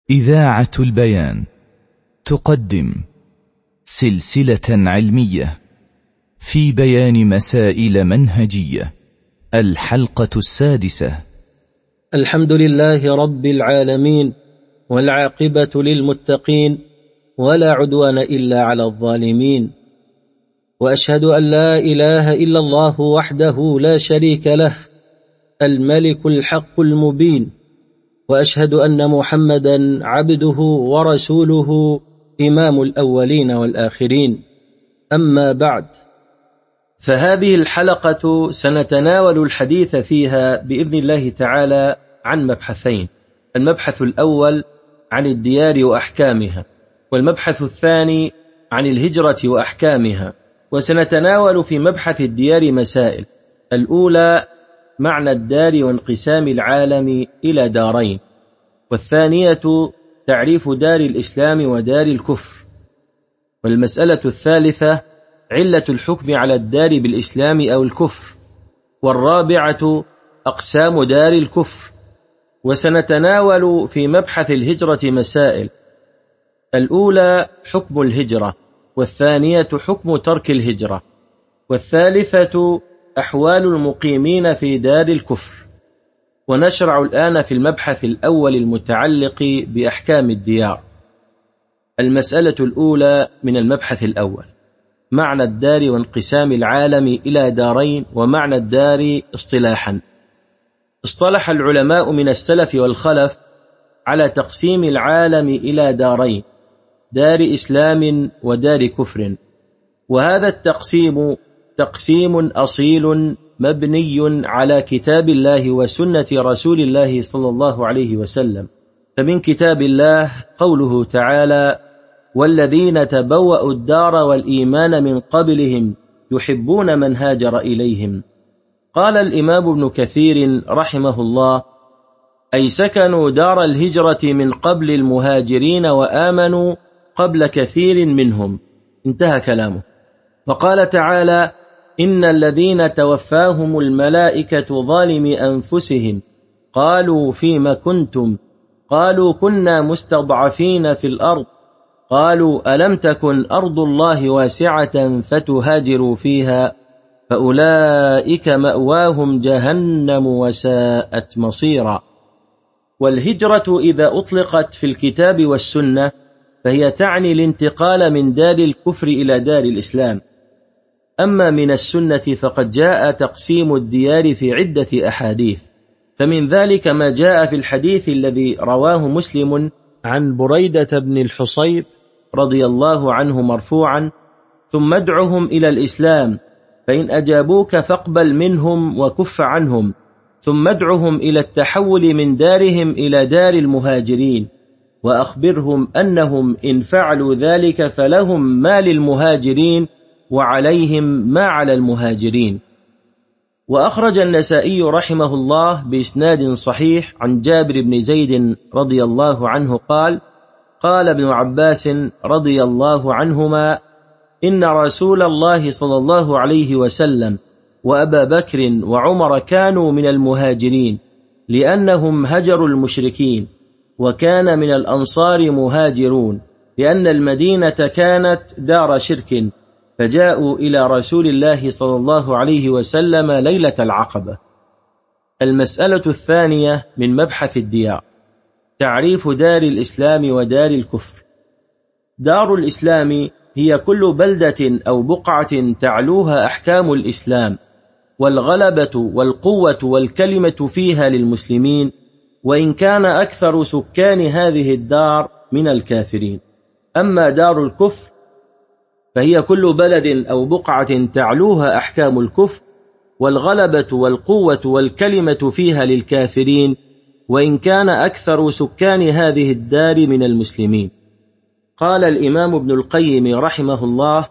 إذاعة البيان تقدم سلسلة علمية في بيان مسائل منهجية. الحلقة السادسة. الحمد لله رب العالمين، والعاقبة للمتقين، ولا عدوان إلا على الظالمين، وأشهد أن لا إله إلا الله وحده لا شريك له الملك الحق المبين، وأشهد أن محمدا عبده ورسوله إمام الأولين والآخرين. أما بعد، فهذه الحلقة سنتناول الحديث فيها بإذن الله تعالى عن مبحثين: المبحث الأول عن الديار وأحكامها، والمبحث الثاني عن الهجرة وأحكامها. وسنتناول في مبحث الديار مسائل: الأولى معنى الدار وانقسام العالم إلى دارين، والثانية تعريف دار الإسلام ودار الكفر، والمسألة الثالثة علة الحكم على الدار بالإسلام أو الكفر، والرابعة أقسام دار الكفر. وسنتناول في مبحث الهجرة مسائل: الأولى حكم الهجرة، والثانية حكم ترك الهجرة، والثالثة أحوال المقيمين في دار الكفر. ونشرع الآن في المبحث الأول المتعلق بأحكام الديار. المسألة الأولى من المبحث الأول: معنى الدار وانقسام العالم إلى دارين، ومعنى الدار اصطلاحا. اصطلح العلماء من السلف والخلف على تقسيم العالم إلى دارين: دار إسلام ودار كفر. وهذا التقسيم تقسيم أصيل مبني على كتاب الله وسنة رسول الله صلى الله عليه وسلم. فمن كتاب الله قوله تعالى: والذين تبوأوا الدار والإيمان من قبلهم يحبون من هاجر إليهم. قال الإمام ابن كثير رحمه الله: أي سكنوا دار الهجرة من قبل المهاجرين وآمنوا قبل كثير منهم. انتهى كلامه. وقال تعالى: إن الذين توفاهم الملائكة ظالمي أنفسهم قالوا فيما كنتم؟ قالوا كنا مستضعفين في الأرض. قالوا ألم تكن أرض الله واسعة فتهاجروا فيها؟ فأولئك مأواهم جهنم وساءت مصيرا. والهجرة إذا أطلقت في الكتاب والسنة فهي تعني الانتقال من دار الكفر إلى دار الإسلام. أما من السنة فقد جاء تقسيم الديار في عدة أحاديث، فمن ذلك ما جاء في الحديث الذي رواه مسلم عن بريدة بن الحصيب رضي الله عنه مرفوعا: ثم ادعهم إلى الإسلام، فإن أجابوك فاقبل منهم وكف عنهم، ثم ادعهم إلى التحول من دارهم إلى دار المهاجرين، وأخبرهم أنهم إن فعلوا ذلك فلهم ما للمهاجرين وعليهم ما على المهاجرين. وأخرج النسائي رحمه الله بإسناد صحيح عن جابر بن زيد رضي الله عنه قال: قال ابن عباس رضي الله عنهما: إن رسول الله صلى الله عليه وسلم وأبا بكر وعمر كانوا من المهاجرين، لأنهم هجروا المشركين، وكان من الأنصار مهاجرون، لأن المدينة كانت دار شرك، فجاءوا إلى رسول الله صلى الله عليه وسلم ليلة العقبة. المسألة الثانية من مبحث الديار: تعريف دار الإسلام ودار الكفر. دار الإسلام هي كل بلدة أو بقعة تعلوها أحكام الإسلام، والغلبة والقوة والكلمة فيها للمسلمين، وإن كان أكثر سكان هذه الدار من الكافرين. أما دار الكفر فهي كل بلد أو بقعة تعلوها أحكام الكفر، والغلبة والقوة والكلمة فيها للكافرين، وإن كان أكثر سكان هذه الدار من المسلمين. قال الإمام ابن القيم رحمه الله: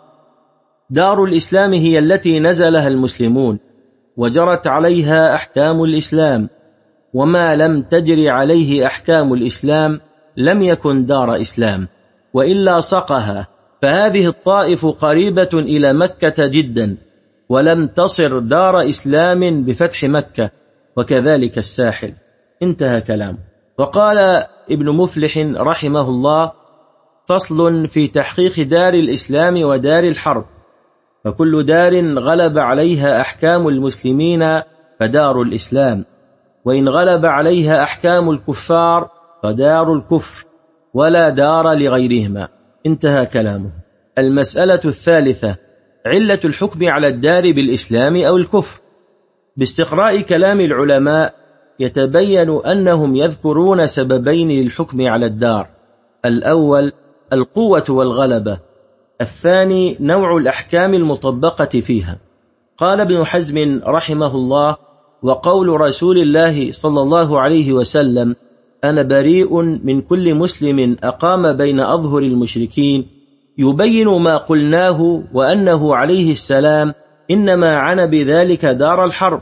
دار الإسلام هي التي نزلها المسلمون وجرت عليها أحكام الإسلام، وما لم تجر عليه أحكام الإسلام لم يكن دار إسلام، وإلا صقها. فهذه الطائف قريبة إلى مكة جدا، ولم تصر دار إسلام بفتح مكة، وكذلك الساحل. انتهى كلامه. وقال ابن مفلح رحمه الله: فصل في تحقيق دار الإسلام ودار الحرب. فكل دار غلب عليها أحكام المسلمين فدار الإسلام، وإن غلب عليها أحكام الكفار فدار الكفر، ولا دار لغيرهما. انتهى كلامه. المسألة الثالثة: علة الحكم على الدار بالإسلام أو الكفر. باستقراء كلام العلماء يتبين أنهم يذكرون سببين للحكم على الدار: الأول القوة والغلبة، الثاني نوع الأحكام المطبقة فيها. قال ابن حزم رحمه الله: وقول رسول الله صلى الله عليه وسلم: أنا بريء من كل مسلم أقام بين أظهر المشركين، يبين ما قلناه، وأنه عليه السلام إنما عن بذلك دار الحرب،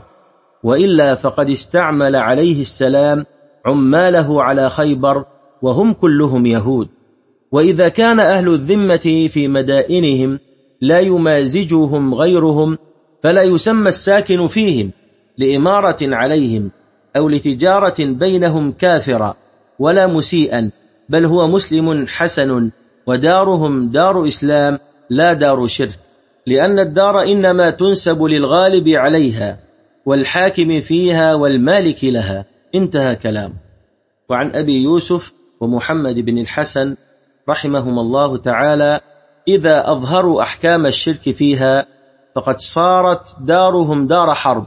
وإلا فقد استعمل عليه السلام عماله على خيبر وهم كلهم يهود. وإذا كان أهل الذمة في مدائنهم لا يمازجهم غيرهم فلا يسمى الساكن فيهم لإمارة عليهم أو لتجارة بينهم كافرا ولا مسيئا، بل هو مسلم حسن، ودارهم دار إسلام لا دار شرك، لأن الدار إنما تنسب للغالب عليها والحاكم فيها والمالك لها. انتهى كلام. وعن أبي يوسف ومحمد بن الحسن رحمهما الله تعالى: إذا أظهروا أحكام الشرك فيها فقد صارت دارهم دار حرب،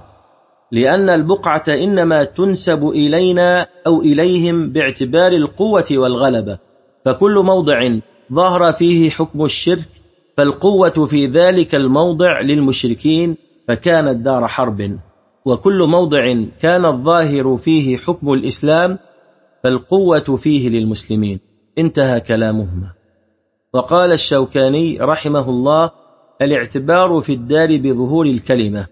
لأن البقعة إنما تنسب إلينا أو إليهم باعتبار القوة والغلبة، فكل موضع ظهر فيه حكم الشرك فالقوة في ذلك الموضع للمشركين فكانت دار حرب، وكل موضع كان الظاهر فيه حكم الإسلام فالقوة فيه للمسلمين. انتهى كلامهما. وقال الشوكاني رحمه الله: الاعتبار في الدار بظهور الكلمة،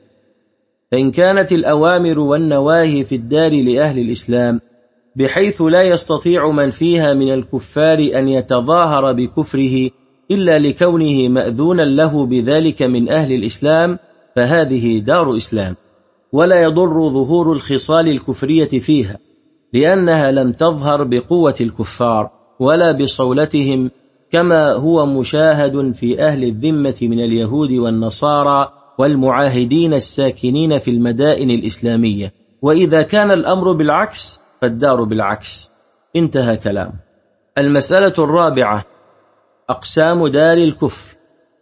فإن كانت الأوامر والنواهي في الدار لأهل الإسلام بحيث لا يستطيع من فيها من الكفار أن يتظاهر بكفره إلا لكونه مأذونا له بذلك من أهل الإسلام، فهذه دار إسلام، ولا يضر ظهور الخصال الكفرية فيها، لأنها لم تظهر بقوة الكفار ولا بصولتهم، كما هو مشاهد في أهل الذمة من اليهود والنصارى والمعاهدين الساكنين في المدائن الإسلامية. وإذا كان الأمر بالعكس فالدار بالعكس. انتهى كلام. المسألة الرابعة: أقسام دار الكفر.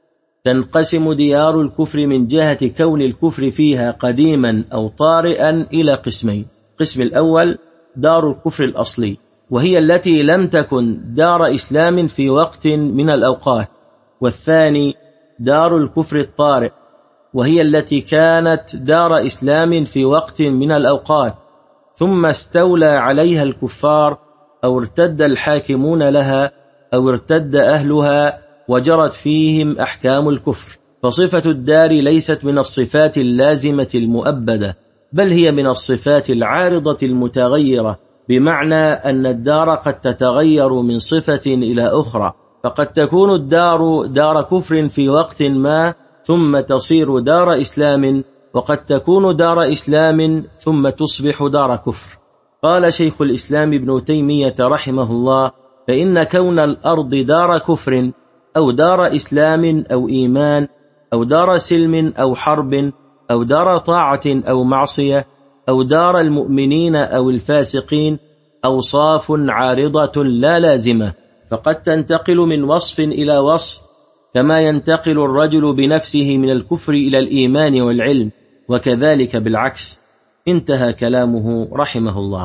تنقسم ديار الكفر من جهة كون الكفر فيها قديما أو طارئا إلى قسمين: قسم الأول دار الكفر الأصلي، وهي التي لم تكن دار إسلام في وقت من الأوقات، والثاني دار الكفر الطارئ، وهي التي كانت دار إسلام في وقت من الأوقات ثم استولى عليها الكفار أو ارتد الحاكمون لها أو ارتد أهلها وجرت فيهم أحكام الكفر. فصفة الدار ليست من الصفات اللازمة المؤبدة، بل هي من الصفات العارضة المتغيرة، بمعنى أن الدار قد تتغير من صفة إلى أخرى، فقد تكون الدار دار كفر في وقت ما ثم تصير دار إسلام، وقد تكون دار إسلام ثم تصبح دار كفر. قال شيخ الإسلام ابن تيمية رحمه الله: فإن كون الأرض دار كفر أو دار إسلام أو إيمان أو دار سلم أو حرب أو دار طاعة أو معصية أو دار المؤمنين أو الفاسقين أوصاف عارضة لا لازمة، فقد تنتقل من وصف إلى وصف، كما ينتقل الرجل بنفسه من الكفر إلى الإيمان والعلم، وكذلك بالعكس. انتهى كلامه رحمه الله.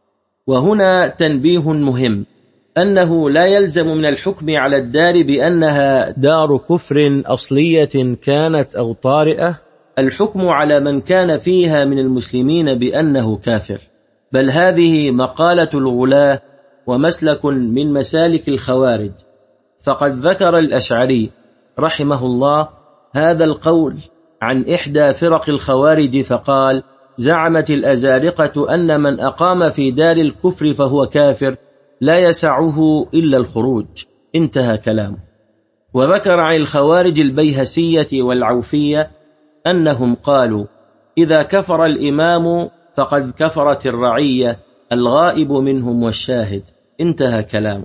وهنا تنبيه مهم: أنه لا يلزم من الحكم على الدار بأنها دار كفر أصلية كانت أو طارئة الحكم على من كان فيها من المسلمين بأنه كافر، بل هذه مقالة الغلاة ومسلك من مسالك الخوارج. فقد ذكر الأشعري رحمه الله هذا القول عن إحدى فرق الخوارج فقال: زعمت الأزارقة أن من أقام في دار الكفر فهو كافر لا يسعه إلا الخروج. انتهى كلامه. وذكر عن الخوارج البيهسية والعوفية أنهم قالوا: إذا كفر الإمام فقد كفرت الرعية الغائب منهم والشاهد. انتهى كلامه.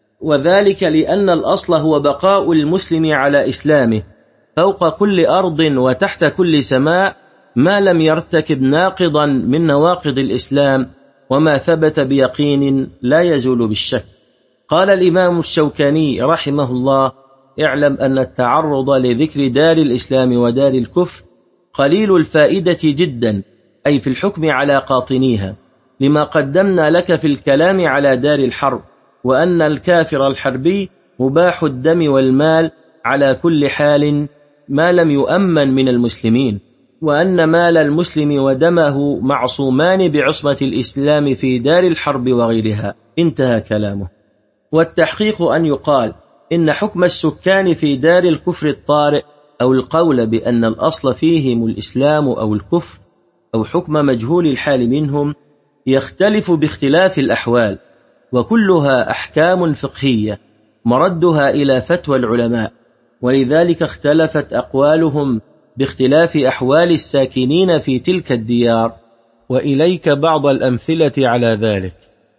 وذلك لأن الأصل هو بقاء المسلم على إسلامه فوق كل أرض وتحت كل سماء، ما لم يرتكب ناقضا من نواقض الإسلام، وما ثبت بيقين لا يزول بالشك. قال الإمام الشوكاني رحمه الله: اعلم أن التعرض لذكر دار الإسلام ودار الكفر قليل الفائدة جدا، أي في الحكم على قاطنيها، لما قدمنا لك في الكلام على دار الحرب، وأن الكافر الحربي مباح الدم والمال على كل حال ما لم يؤمن من المسلمين، وأن مال المسلم ودمه معصومان بعصمة الإسلام في دار الحرب وغيرها. انتهى كلامه. والتحقيق أن يقال إن حكم السكان في دار الكفر الطارئ، أو القول بأن الأصل فيهم الإسلام أو الكفر، أو حكم مجهول الحال منهم، يختلف باختلاف الأحوال، وكلها أحكام فقهية مردها إلى فتوى العلماء، ولذلك اختلفت أقوالهم باختلاف أحوال الساكنين في تلك الديار. وإليك بعض الأمثلة على ذلك.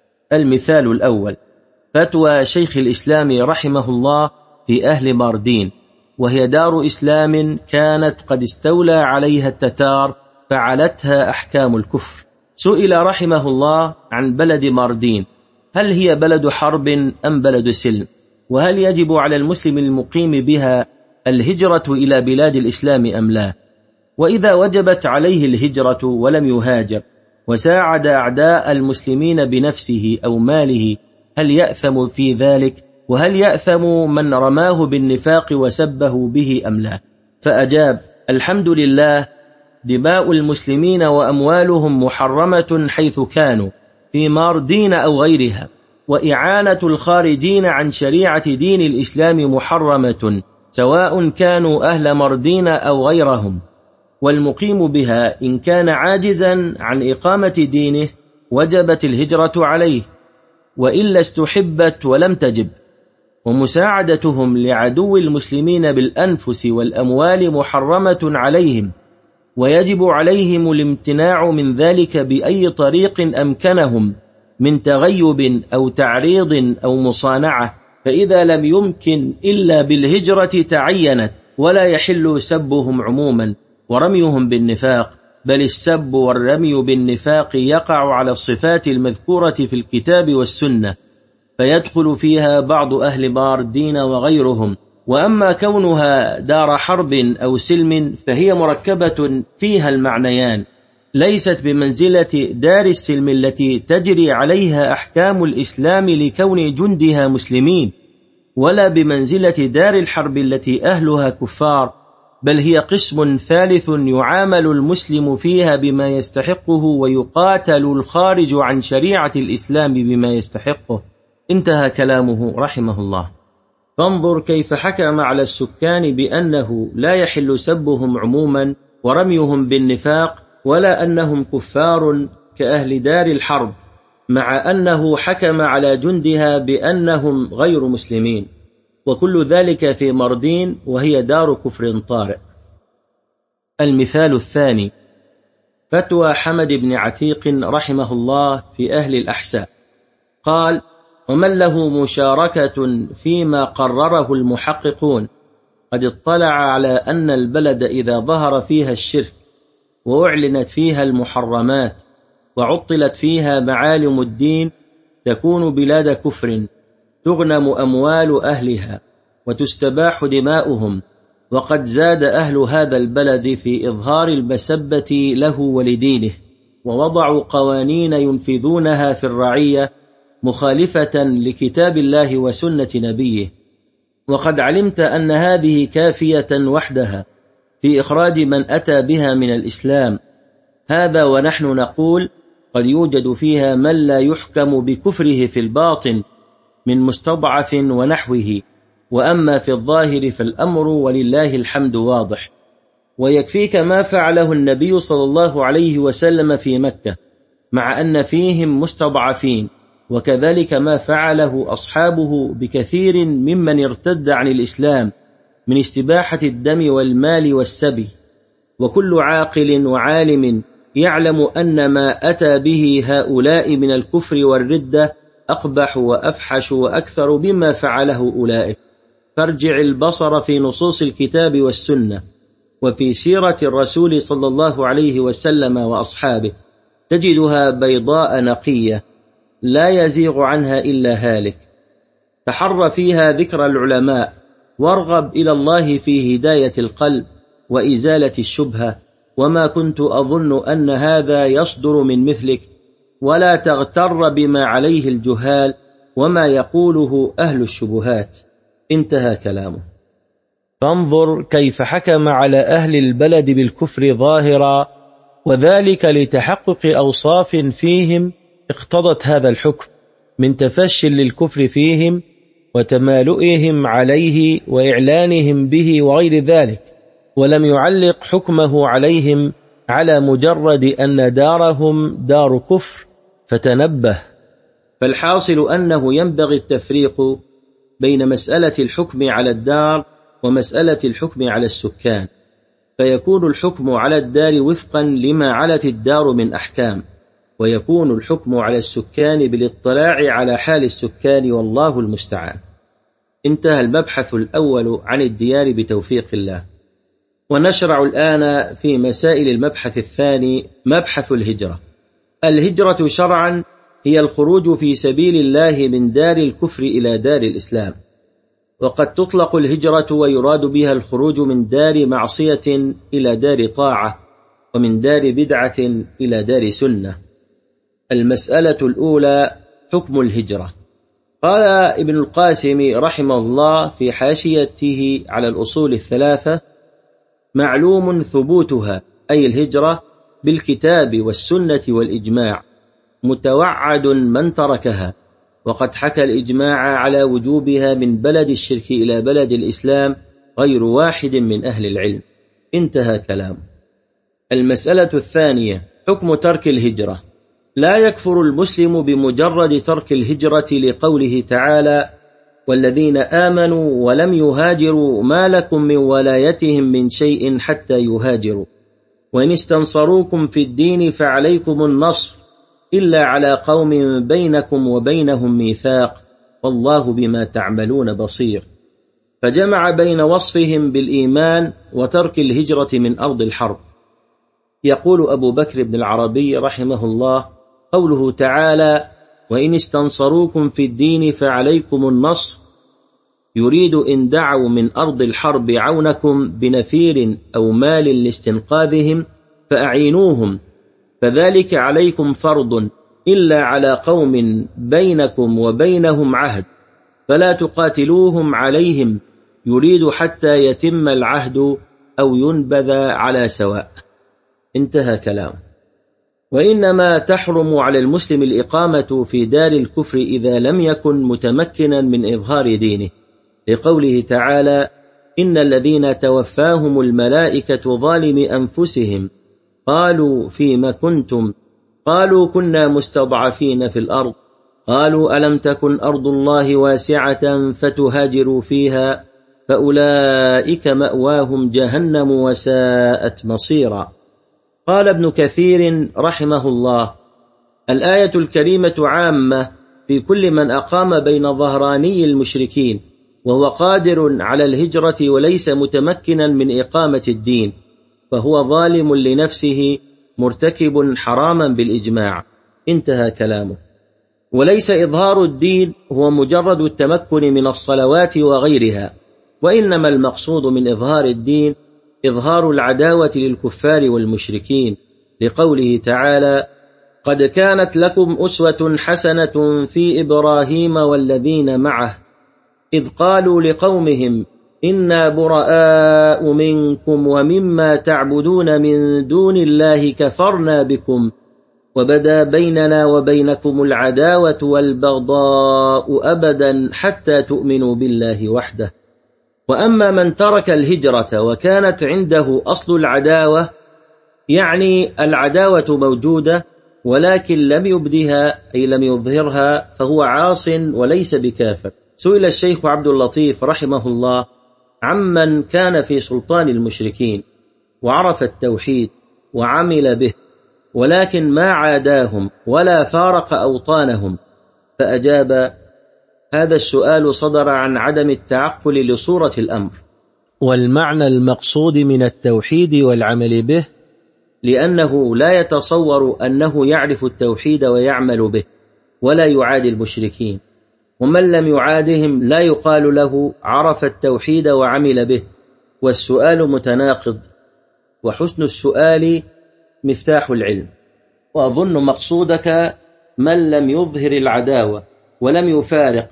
المثال الأول: فتوى شيخ الإسلام رحمه الله في أهل ماردين، وهي دار إسلام كانت قد استولى عليها التتار فعلتها أحكام الكفر. سئل رحمه الله عن بلد ماردين: هل هي بلد حرب أم بلد سلم؟ وهل يجب على المسلم المقيم بها الهجرة إلى بلاد الإسلام أم لا؟ وإذا وجبت عليه الهجرة ولم يهاجر وساعد أعداء المسلمين بنفسه أو ماله، هل يأثم في ذلك؟ وهل يأثم من رماه بالنفاق وسبه به أم لا؟ فأجاب: الحمد لله، دماء المسلمين وأموالهم محرمة حيث كانوا في ماردين أو غيرها، وإعانة الخارجين عن شريعة دين الإسلام محرمة سواء كانوا أهل ماردين أو غيرهم، والمقيم بها إن كان عاجزا عن إقامة دينه وجبت الهجرة عليه، وإلا استحبت ولم تجب. ومساعدتهم لعدو المسلمين بالأنفس والأموال محرمة عليهم، ويجب عليهم الامتناع من ذلك بأي طريق أمكنهم من تغيب أو تعريض أو مصانعة، فإذا لم يمكن إلا بالهجرة تعينت، ولا يحل سبهم عموما ورميهم بالنفاق، بل السب والرمي بالنفاق يقع على الصفات المذكورة في الكتاب والسنة، فيدخل فيها بعض أهل ماردين وغيرهم. وأما كونها دار حرب أو سلم فهي مركبة فيها المعنيان، ليست بمنزلة دار السلم التي تجري عليها أحكام الإسلام لكون جندها مسلمين، ولا بمنزلة دار الحرب التي أهلها كفار، بل هي قسم ثالث يعامل المسلم فيها بما يستحقه، ويقاتل الخارج عن شريعة الإسلام بما يستحقه. انتهى كلامه رحمه الله. فانظر كيف حكم على السكان بأنه لا يحل سبهم عموما ورميهم بالنفاق، ولا أنهم كفار كأهل دار الحرب، مع أنه حكم على جندها بأنهم غير مسلمين، وكل ذلك في ماردين وهي دار كفر طارئ. المثال الثاني: فتوى حمد بن عتيق رحمه الله في أهل الأحساء. قال: ومن له مشاركة فيما قرره المحققون قد اطلع على أن البلد إذا ظهر فيها الشرك وأعلنت فيها المحرمات وعطلت فيها معالم الدين تكون بلاد كفر، تغنم أموال أهلها وتستباح دماؤهم، وقد زاد أهل هذا البلد في إظهار المسبة له ولدينه، ووضعوا قوانين ينفذونها في الرعية مخالفة لكتاب الله وسنة نبيه. وقد علمت أن هذه كافية وحدها في إخراج من أتى بها من الإسلام، هذا ونحن نقول قد يوجد فيها من لا يحكم بكفره في الباطن من مستضعف ونحوه، وأما في الظاهر فالأمر ولله الحمد واضح. ويكفيك ما فعله النبي صلى الله عليه وسلم في مكة، مع أن فيهم مستضعفين، وكذلك ما فعله أصحابه بكثير ممن ارتد عن الإسلام من استباحة الدم والمال والسبي. وكل عاقل وعالم يعلم أن ما أتى به هؤلاء من الكفر والردة أقبح وأفحش وأكثر مما فعله أولئك. فارجع البصر في نصوص الكتاب والسنة وفي سيرة الرسول صلى الله عليه وسلم وأصحابه، تجدها بيضاء نقية لا يزيغ عنها إلا هالك. تحر فيها ذكر العلماء، وارغب إلى الله في هداية القلب وإزالة الشبهة، وما كنت أظن أن هذا يصدر من مثلك، ولا تغتر بما عليه الجهال وما يقوله أهل الشبهات. انتهى كلامه. فانظر كيف حكم على أهل البلد بالكفر ظاهرا، وذلك لتحقق أوصاف فيهم اقتضت هذا الحكم من تفشي للكفر فيهم وتمالؤهم عليه وإعلانهم به وغير ذلك، ولم يعلق حكمه عليهم على مجرد أن دارهم دار كفر. فتنبه. فالحاصل أنه ينبغي التفريق بين مسألة الحكم على الدار ومسألة الحكم على السكان، فيكون الحكم على الدار وفقا لما علت الدار من أحكام، ويكون الحكم على السكان بالاطلاع على حال السكان، والله المستعان. انتهى المبحث الأول عن الديار بتوفيق الله. ونشرع الآن في مسائل المبحث الثاني، مبحث الهجرة. الهجرة شرعا هي الخروج في سبيل الله من دار الكفر إلى دار الإسلام، وقد تطلق الهجرة ويراد بها الخروج من دار معصية إلى دار طاعة، ومن دار بدعة إلى دار سنة. المسألة الأولى، حكم الهجرة. قال ابن القاسم رحمه الله في حاشيته على الأصول الثلاثة: معلوم ثبوتها، أي الهجرة، بالكتاب والسنة والإجماع، متوعد من تركها، وقد حكى الإجماع على وجوبها من بلد الشرك إلى بلد الإسلام غير واحد من أهل العلم. انتهى كلام. المسألة الثانية، حكم ترك الهجرة. لا يكفر المسلم بمجرد ترك الهجرة، لقوله تعالى: والذين آمنوا ولم يهاجروا ما لكم من ولايتهم من شيء حتى يهاجروا، وإن استنصروكم في الدين فعليكم النصر إلا على قوم بينكم وبينهم ميثاق والله بما تعملون بصير. فجمع بين وصفهم بالإيمان وترك الهجرة من أرض الحرب. يقول أبو بكر بن العربي رحمه الله: قوله تعالى: وإن استنصروكم في الدين فعليكم النصر، يريد إن دعوا من أرض الحرب عونكم بنفير أو مال لاستنقاذهم فأعينوهم، فذلك عليكم فرض إلا على قوم بينكم وبينهم عهد فلا تقاتلوهم عليهم، يريد حتى يتم العهد أو ينبذ على سواء. انتهى كلام. وإنما تحرم على المسلم الإقامة في دار الكفر إذا لم يكن متمكنا من إظهار دينه، لقوله تعالى: إن الذين توفاهم الملائكة ظالمي أنفسهم قالوا فيما كنتم؟ قالوا كنا مستضعفين في الأرض، قالوا ألم تكن أرض الله واسعة فتهاجروا فيها، فأولئك مأواهم جهنم وساءت مصيرا. قال ابن كثير رحمه الله: الآية الكريمة عامة في كل من أقام بين ظهراني المشركين وهو قادر على الهجرة وليس متمكنا من إقامة الدين، فهو ظالم لنفسه مرتكب حراما بالإجماع. انتهى كلامه. وليس إظهار الدين هو مجرد التمكن من الصلوات وغيرها، وإنما المقصود من إظهار الدين إظهار العداوة للكفار والمشركين، لقوله تعالى: قد كانت لكم أسوة حسنة في إبراهيم والذين معه إذ قالوا لقومهم إنا براء منكم ومما تعبدون من دون الله كفرنا بكم وبدا بيننا وبينكم العداوة والبغضاء أبدا حتى تؤمنوا بالله وحده. وأما من ترك الهجرة وكانت عنده أصل العداوة، يعني العداوة موجودة ولكن لم يبدها أي لم يظهرها، فهو عاص وليس بكافر. سئل الشيخ عبد اللطيف رحمه الله عمن كان في سلطان المشركين وعرف التوحيد وعمل به، ولكن ما عاداهم ولا فارق أوطانهم، فأجاب: هذا السؤال صدر عن عدم التعقل لصورة الأمر، والمعنى المقصود من التوحيد والعمل به، لأنه لا يتصور أنه يعرف التوحيد ويعمل به ولا يعادي المشركين، ومن لم يعادهم لا يقال له عرف التوحيد وعمل به، والسؤال متناقض، وحسن السؤال مفتاح العلم. وأظن مقصودك من لم يظهر العداوة ولم يفارق،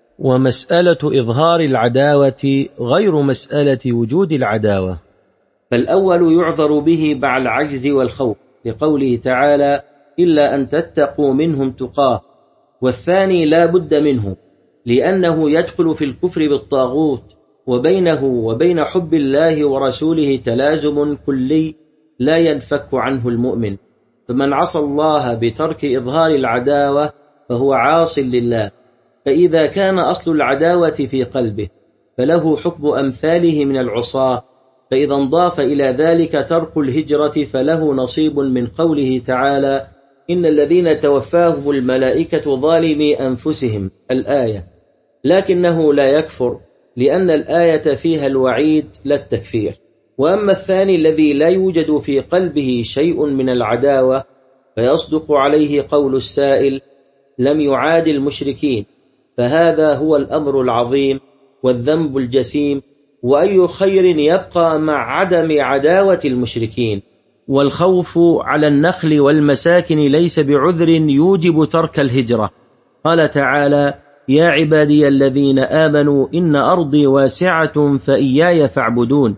ومسألة إظهار العداوة غير مسألة وجود العداوة، فالأول يعذر به مع العجز والخوف لقوله تعالى: إلا أن تتقوا منهم تقاه، والثاني لا بد منه لأنه يدخل في الكفر بالطاغوت، وبينه وبين حب الله ورسوله تلازم كلي لا ينفك عنه المؤمن، فمن عصى الله بترك إظهار العداوة فهو عاص لله، فإذا كان أصل العداوة في قلبه فله حكم أمثاله من العصاة، فإذا انضاف إلى ذلك ترك الهجرة فله نصيب من قوله تعالى: إن الذين توفاهم الملائكة ظالمي أنفسهم، الآية، لكنه لا يكفر لأن الآية فيها الوعيد لا التكفير. وأما الثاني الذي لا يوجد في قلبه شيء من العداوة فيصدق عليه قول السائل: لم يعاد المشركين، فهذا هو الأمر العظيم والذنب الجسيم، وأي خير يبقى مع عدم عداوة المشركين. والخوف على النخل والمساكن ليس بعذر يوجب ترك الهجرة. قال تعالى: يا عبادي الذين آمنوا إن أرضي واسعة فإياي فاعبدون،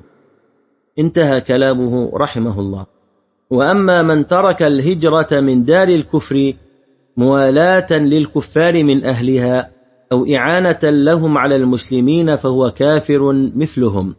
انتهى كلامه رحمه الله. وأما من ترك الهجرة من دار الكفر موالاة للكفار من أهلها أو إعانة لهم على المسلمين فهو كافر مثلهم.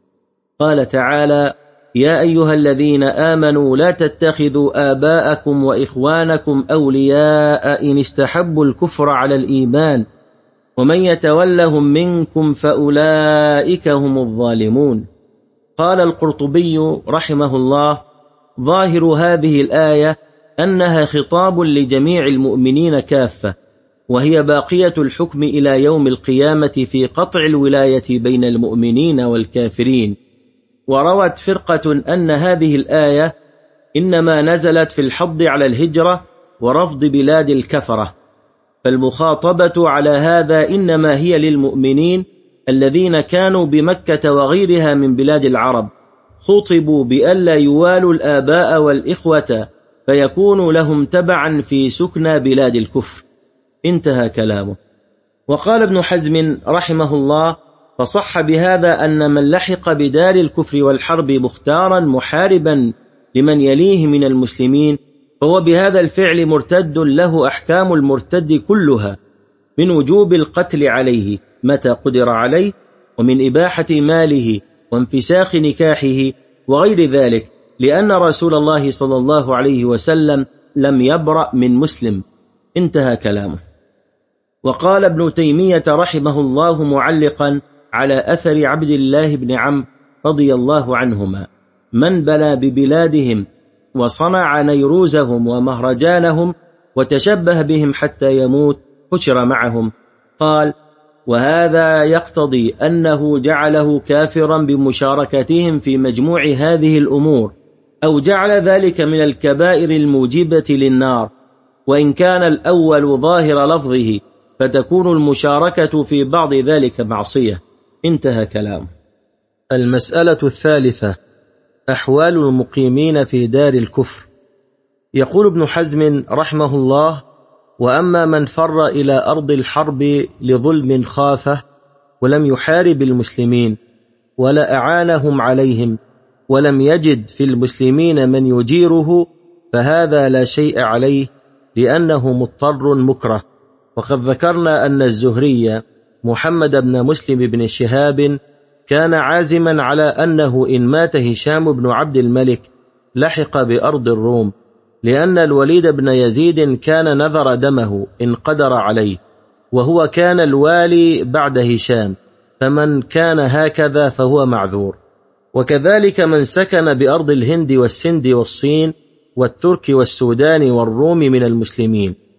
قال تعالى: يا أيها الذين آمنوا لا تتخذوا آباءكم وإخوانكم أولياء إن استحبوا الكفر على الإيمان ومن يتولهم منكم فأولئك هم الظالمون. قال القرطبي رحمه الله: ظاهر هذه الآية أنها خطاب لجميع المؤمنين كافة، وهي باقية الحكم إلى يوم القيامة في قطع الولاية بين المؤمنين والكافرين. وروت فرقة أن هذه الآية إنما نزلت في الحض على الهجرة ورفض بلاد الكفرة، فالمخاطبة على هذا إنما هي للمؤمنين الذين كانوا بمكة وغيرها من بلاد العرب، خطبوا بألا يوالوا الآباء والإخوة فيكونوا لهم تبعا في سكنى بلاد الكفر، انتهى كلامه. وقال ابن حزم رحمه الله: فصح بهذا أن من لحق بدار الكفر والحرب مختارا محاربا لمن يليه من المسلمين فهو بهذا الفعل مرتد له أحكام المرتد كلها، من وجوب القتل عليه متى قدر عليه، ومن إباحة ماله وانفساخ نكاحه وغير ذلك، لأن رسول الله صلى الله عليه وسلم لم يبرأ من مسلم، انتهى كلامه. وقال ابن تيمية رحمه الله معلقا على أثر عبد الله بن عمرو رضي الله عنهما: من بلى ببلادهم وصنع نيروزهم ومهرجانهم وتشبه بهم حتى يموت حشر معهم. قال: وهذا يقتضي أنه جعله كافرا بمشاركتهم في مجموع هذه الأمور، أو جعل ذلك من الكبائر الموجبة للنار، وإن كان الأول ظاهر لفظه فتكون المشاركة في بعض ذلك معصية، انتهى كلامه. المسألة الثالثة: أحوال المقيمين في دار الكفر. يقول ابن حزم رحمه الله: وأما من فر إلى أرض الحرب لظلم خافه ولم يحارب المسلمين ولا أعانهم عليهم ولم يجد في المسلمين من يجيره فهذا لا شيء عليه لأنه مضطر مكره. وقد ذكرنا أن الزهري محمد بن مسلم بن شهاب كان عازما على أنه إن مات هشام بن عبد الملك لحق بأرض الروم، لأن الوليد بن يزيد كان نذر دمه إن قدر عليه، وهو كان الوالي بعد هشام، فمن كان هكذا فهو معذور. وكذلك من سكن بأرض الهند والسند والصين والترك والسودان والروم من المسلمين،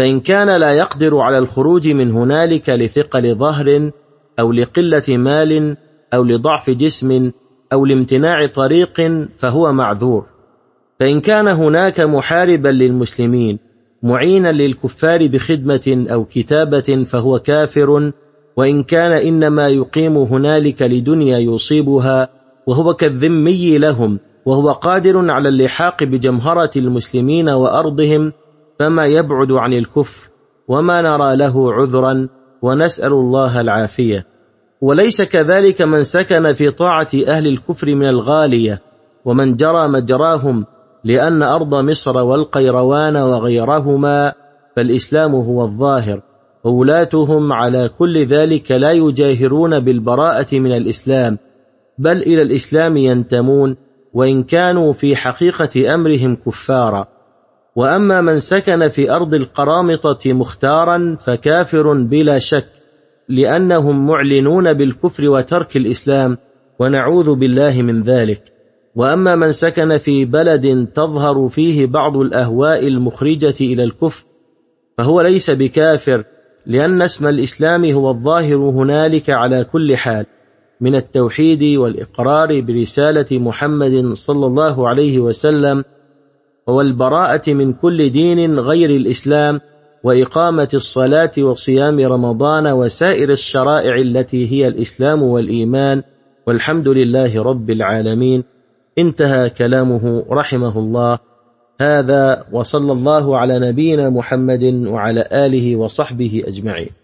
فإن كان لا يقدر على الخروج من هنالك لثقل ظهر أو لقلة مال أو لضعف جسم أو لامتناع طريق فهو معذور. فإن كان هناك محاربا للمسلمين معينا للكفار بخدمة أو كتابة فهو كافر، وإن كان إنما يقيم هنالك لدنيا يصيبها وهو كالذمي لهم وهو قادر على اللحاق بجمهرة المسلمين وأرضهم فما يبعد عن الكفر، وما نرى له عذرا، ونسأل الله العافية. وليس كذلك من سكن في طاعة أهل الكفر من الغالية ومن جرى مجراهم، لأن أرض مصر والقيروان وغيرهما فالإسلام هو الظاهر، وولاتهم على كل ذلك لا يجاهرون بالبراءة من الإسلام، بل إلى الإسلام ينتمون وإن كانوا في حقيقة أمرهم كفارا. وأما من سكن في أرض القرامطة مختارا فكافر بلا شك، لأنهم معلنون بالكفر وترك الإسلام، ونعوذ بالله من ذلك. وأما من سكن في بلد تظهر فيه بعض الأهواء المخرجة إلى الكفر فهو ليس بكافر، لأن اسم الإسلام هو الظاهر هنالك على كل حال من التوحيد والإقرار برسالة محمد صلى الله عليه وسلم، والبراءة من كل دين غير الإسلام، وإقامة الصلاة وصيام رمضان وسائر الشرائع التي هي الإسلام والإيمان، والحمد لله رب العالمين. انتهى كلامه رحمه الله. هذا وصلى الله على نبينا محمد وعلى آله وصحبه أجمعين.